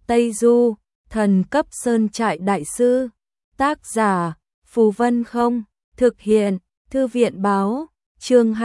Tây Du, thần cấp sơn trại đại sư. Tác giả, Phù Vân Không. Thực hiện, Thư viện báo. Chương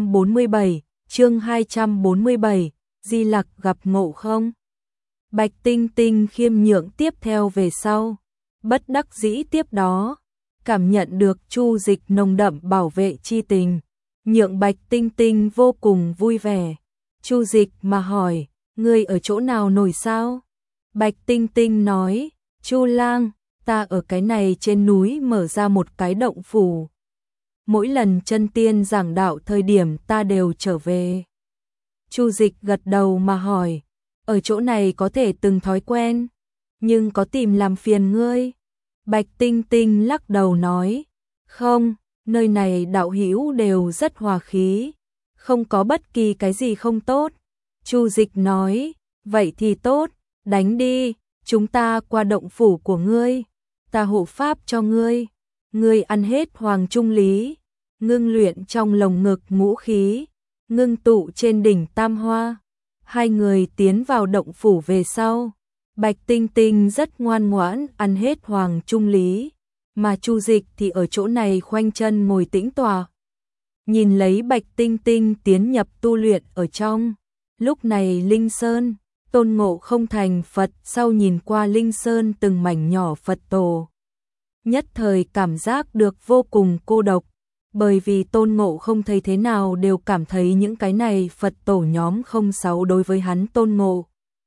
247, Di Lặc gặp Ngộ Không. Bạch Tinh Tinh khiêm nhượng tiếp theo về sau. Bất đắc dĩ tiếp đó. Cảm nhận được Chu Dịch nồng đậm bảo vệ chi tình. Nhượng Bạch Tinh Tinh vô cùng vui vẻ. Chu Dịch mà hỏi, ngươi ở chỗ nào nổi sao? Bạch Tinh Tinh nói, Chu lang, ta ở cái này trên núi mở ra một cái động phủ. Mỗi lần chân tiên giảng đạo thời điểm ta đều trở về. Chu Dịch gật đầu mà hỏi, ở chỗ này có thể từng thói quen, nhưng có tìm làm phiền ngươi? Bạch Tinh Tinh lắc đầu nói, không, nơi này đạo hữu đều rất hòa khí, không có bất kỳ cái gì không tốt. Chu Dịch nói, vậy thì tốt, đánh đi, chúng ta qua động phủ của ngươi, ta hộ pháp cho ngươi, ngươi ăn hết hoàng trung lý, ngưng luyện trong lồng ngực ngũ khí, ngưng tụ trên đỉnh tam hoa. Hai người tiến vào động phủ về sau, Bạch Tinh Tinh rất ngoan ngoãn ăn hết hoàng trung lý, mà Chu Dịch thì ở chỗ này khoanh chân ngồi tĩnh tọa. Nhìn lấy Bạch Tinh Tinh tiến nhập tu luyện ở trong. Lúc này Linh Sơn, Tôn Ngộ Không thành Phật sau nhìn qua Linh Sơn từng mảnh nhỏ Phật tổ. Nhất thời cảm giác được vô cùng cô độc, bởi vì Tôn Ngộ Không thấy thế nào đều cảm thấy những cái này Phật tổ nhóm không xấu đối với hắn Tôn Ngộ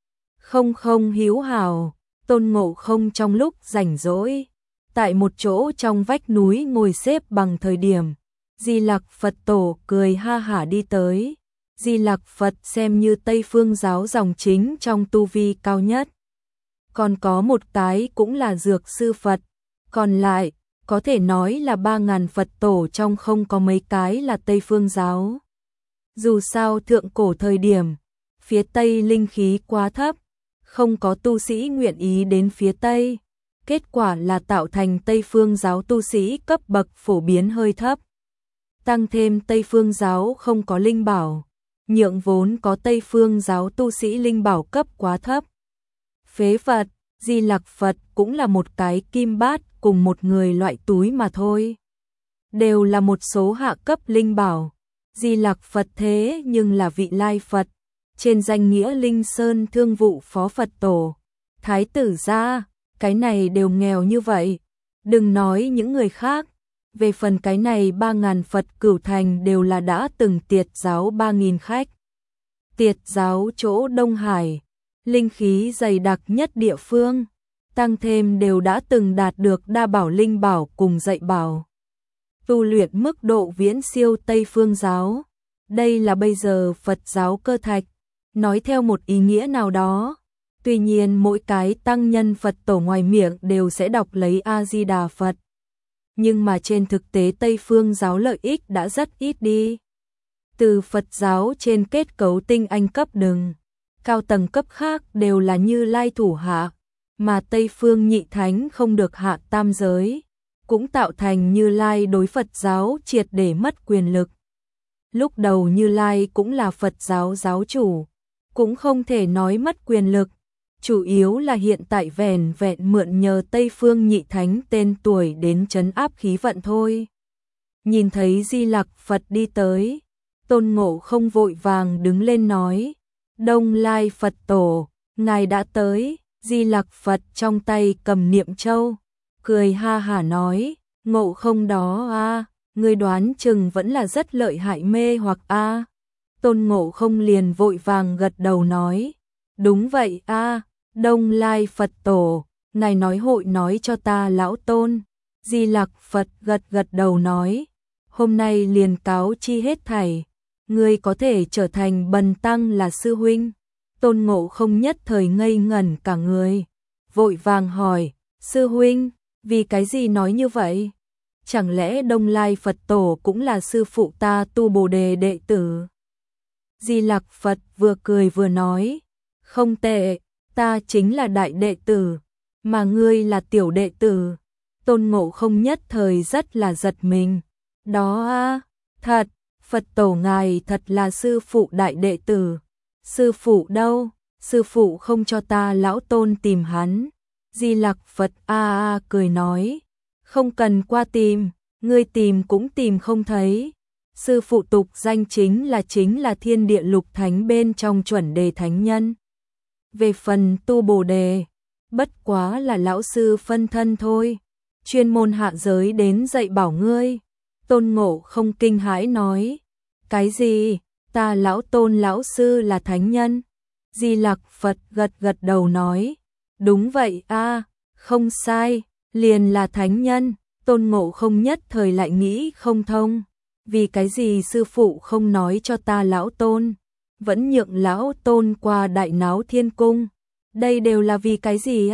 Không hiếu hảo. Tôn Ngộ Không trong lúc rảnh rỗi, tại một chỗ trong vách núi ngồi xếp bằng thời điểm, Di Lặc Phật tổ cười ha hả đi tới. Di Lặc Phật xem như Tây Phương giáo dòng chính trong tu vi cao nhất. Còn có một cái cũng là Dược Sư Phật, còn lại có thể nói là 3.000 Phật tổ trong không có mấy cái là Tây Phương giáo. Dù sao thượng cổ thời điểm, phía Tây linh khí quá thấp, không có tu sĩ nguyện ý đến phía Tây. Kết quả là tạo thành Tây Phương giáo tu sĩ cấp bậc phổ biến hơi thấp. Tăng thêm Tây Phương giáo không có linh bảo, nhượng vốn có Tây Phương giáo tu sĩ linh bảo cấp quá thấp. Phế Phật, Di Lặc Phật cũng là một cái kim bát cùng một người loại túi mà thôi. Đều là một số hạ cấp linh bảo. Di Lặc Phật thế nhưng là vị lai Phật, trên danh nghĩa Linh Sơn thương vụ phó Phật tổ. Thái tử gia, cái này đều nghèo như vậy. Đừng nói những người khác. Về phần cái này 3.000 Phật Cửu Thành đều là đã từng tiệt giáo 3.000 khách. Tiệt giáo chỗ Đông Hải, linh khí dày đặc nhất địa phương, tăng thêm đều đã từng đạt được đa bảo linh bảo cùng dạy bảo. Tu luyện mức độ viễn siêu Tây Phương giáo. Đây là bây giờ Phật giáo cơ thạch, nói theo một ý nghĩa nào đó. Tuy nhiên mỗi cái tăng nhân Phật tổ ngoài miệng đều sẽ đọc lấy A-di-đà Phật. Nhưng mà trên thực tế Tây Phương giáo lợi ích đã rất ít đi. Từ Phật giáo trên kết cấu tinh anh cấp đừng, cao tầng cấp khác đều là Như Lai thủ hạ, mà Tây Phương nhị thánh không được hạ tam giới, cũng tạo thành Như Lai đối Phật giáo triệt để mất quyền lực. Lúc đầu Như Lai cũng là Phật giáo giáo chủ, cũng không thể nói mất quyền lực. Chủ yếu là hiện tại vẻn vẹn mượn nhờ Tây Phương nhị thánh tên tuổi đến trấn áp khí vận thôi. Nhìn thấy Di Lặc Phật đi tới, Tôn Ngộ Không vội vàng đứng lên nói, Đông Lai Phật tổ, ngài đã tới. Di Lặc Phật trong tay cầm niệm châu, cười ha hả nói, Ngộ Không đó a, ngươi đoán chừng vẫn là rất lợi hại mê hoặc a. Tôn Ngộ Không liền vội vàng gật đầu nói, đúng vậy a. Đông Lai Phật tổ, ngài nói hội nói cho ta lão tôn. Di Lặc Phật gật đầu nói, hôm nay liền cáo chi hết thảy, ngươi có thể trở thành bần tăng là sư huynh. Tôn Ngộ Không nhất thời ngây ngẩn cả người, vội vàng hỏi, sư huynh, vì cái gì nói như vậy? Chẳng lẽ Đông Lai Phật tổ cũng là sư phụ ta tu Bồ Đề đệ tử? Di Lặc Phật vừa cười vừa nói, không tệ, ta chính là đại đệ tử, mà ngươi là tiểu đệ tử. Tôn Ngộ Không nhất thời rất là giật mình. Đó a, thật, Phật tổ ngài thật là sư phụ đại đệ tử. Sư phụ đâu? sư phụ không cho ta lão tôn tìm hắn. Di Lặc Phật cười nói, không cần qua tìm, ngươi tìm cũng tìm không thấy. Sư phụ tục danh chính là thiên địa lục thánh bên trong chuẩn đề thánh nhân. Về phần tu bồ đề, bất quá là lão sư phân thân thôi, chuyên môn hạ giới đến dạy bảo ngươi. Tôn Ngộ Không kinh hãi nói, cái gì, ta lão tôn lão sư là thánh nhân? Di Lặc Phật gật đầu nói, đúng vậy không sai, liền là thánh nhân. Tôn Ngộ Không nhất thời lại nghĩ không thông, vì cái gì sư phụ không nói cho ta lão tôn, vẫn nhượng lão tôn qua đại náo thiên cung, đây đều là vì cái gì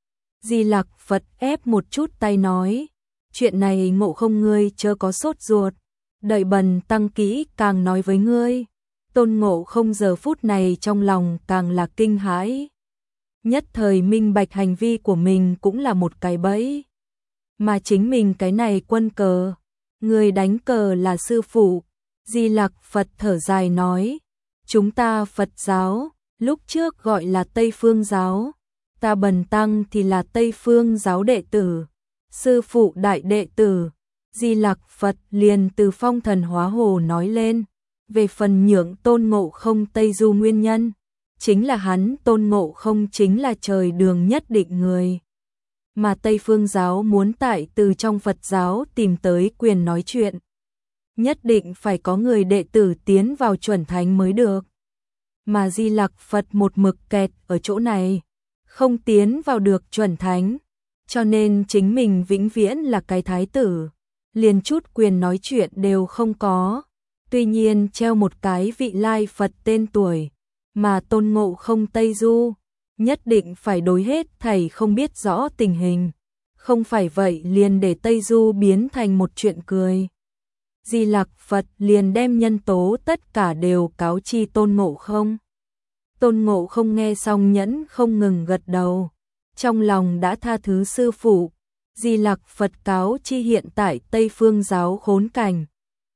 Di Lặc Phật ép một chút tay nói, chuyện này Ngộ Không ngươi chớ có sốt ruột, đợi bần tăng kỹ càng nói với ngươi. Tôn Ngộ Không giờ phút này trong lòng càng là kinh hãi, nhất thời minh bạch hành vi của mình cũng là một cái bẫy, mà chính mình cái này quân cờ, người đánh cờ là sư phụ. Di Lặc Phật thở dài nói, chúng ta Phật giáo, lúc trước gọi là Tây Phương giáo, ta bần tăng thì là Tây Phương giáo đệ tử, sư phụ đại đệ tử. Di Lặc Phật liền từ phong thần hóa hồ nói lên, về phần nhượng Tôn Ngộ Không Tây Du nguyên nhân, chính là hắn Tôn Ngộ Không chính là trời đường nhất định người, mà Tây Phương giáo muốn tại từ trong Phật giáo tìm tới quyền nói chuyện, nhất định phải có người đệ tử tiến vào chuẩn thánh mới được. Mà Di Lặc Phật một mực kẹt ở chỗ này, không tiến vào được chuẩn thánh, cho nên chính mình vĩnh viễn là cái thái tử, liền chút quyền nói chuyện đều không có. Tuy nhiên treo một cái vị lai Phật tên tuổi, mà Tôn Ngộ Không Tây Du, nhất định phải đối hết thảy không biết rõ tình hình, không phải vậy liền để Tây Du biến thành một chuyện cười. Di Lặc Phật liền đem nhân tố tất cả đều cáo chi Tôn Ngộ Không. Tôn Ngộ Không nghe xong nhẫn không ngừng gật đầu, trong lòng đã tha thứ sư phụ. Di Lặc Phật cáo chi hiện tại Tây Phương giáo khốn cảnh,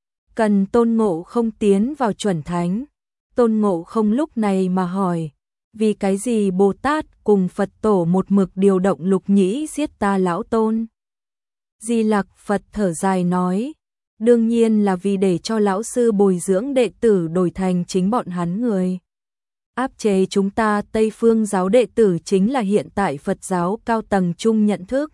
cần Tôn Ngộ Không tiến vào chuẩn thánh. Tôn Ngộ Không lúc này mà hỏi, vì cái gì Bồ Tát cùng Phật tổ một mực điều động Lục Nhĩ giết ta lão tôn? Di Lặc Phật thở dài nói, đương nhiên là vì để cho lão sư bồi dưỡng đệ tử đổi thành chính bọn hắn người. Áp chế chúng ta Tây Phương giáo đệ tử chính là hiện tại Phật giáo cao tầng chung nhận thức.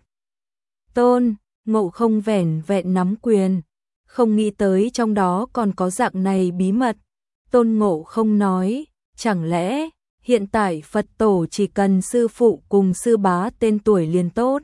Tôn Ngộ Không vẻn vẹn nắm quyền, không nghĩ tới trong đó còn có dạng này bí mật. Tôn Ngộ Không nói, chẳng lẽ hiện tại Phật tổ chỉ cần sư phụ cùng sư bá tên tuổi liền tốt?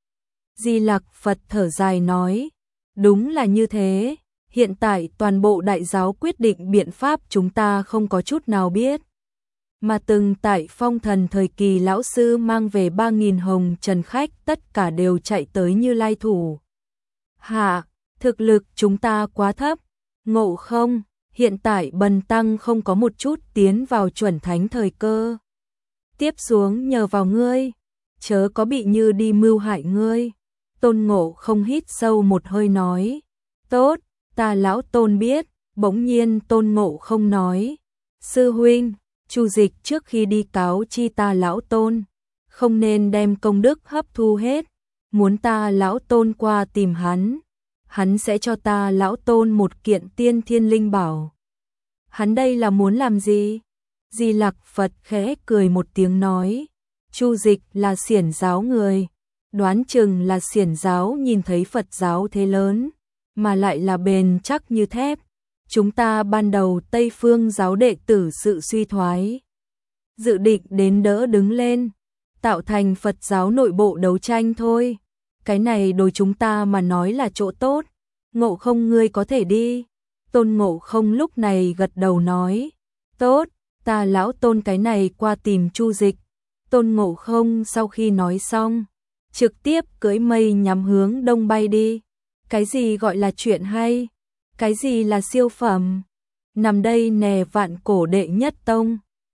Di Lặc Phật thở dài nói, đúng là như thế, hiện tại toàn bộ đại giáo quyết định biện pháp chúng ta không có chút nào biết. Mà từng tại phong thần thời kỳ lão sư mang về 3.000 hồng trần khách tất cả đều chạy tới Như Lai thủ hạ, thực lực chúng ta quá thấp. Ngộ Không, hiện tại bần tăng không có một chút tiến vào chuẩn thánh thời cơ. Tiếp xuống nhờ vào ngươi, chớ có bị Như đi mưu hại ngươi. Tôn Ngộ Không hít sâu một hơi nói, tốt, ta lão tôn biết. Bỗng nhiên Tôn Ngộ Không nói, sư huynh, Chu Dịch trước khi đi cáo chi ta lão tôn, không nên đem công đức hấp thu hết, muốn ta lão tôn qua tìm hắn, hắn sẽ cho ta lão tôn một kiện tiên thiên linh bảo. Hắn đây là muốn làm gì? Di Lặc Phật khẽ cười một tiếng nói, Chu Dịch là xiển giáo người, đoán chừng là xiển giáo nhìn thấy Phật giáo thế lớn, mà lại là bền chắc như thép. Chúng ta ban đầu Tây Phương giáo đệ tử sự suy thoái, dự định đến đỡ đứng lên, tạo thành Phật giáo nội bộ đấu tranh thôi. Cái này đối chúng ta mà nói là chỗ tốt. Ngộ Không ngươi có thể đi. Tôn Ngộ Không lúc này gật đầu nói, tốt, ta lão tôn cái này qua tìm Chu Dịch. Tôn Ngộ Không sau khi nói xong, trực tiếp cưỡi mây nhắm hướng đông bay đi. Cái gì gọi là chuyện hay? Cái gì là siêu phẩm? Nằm đây nè vạn cổ đệ nhất tông.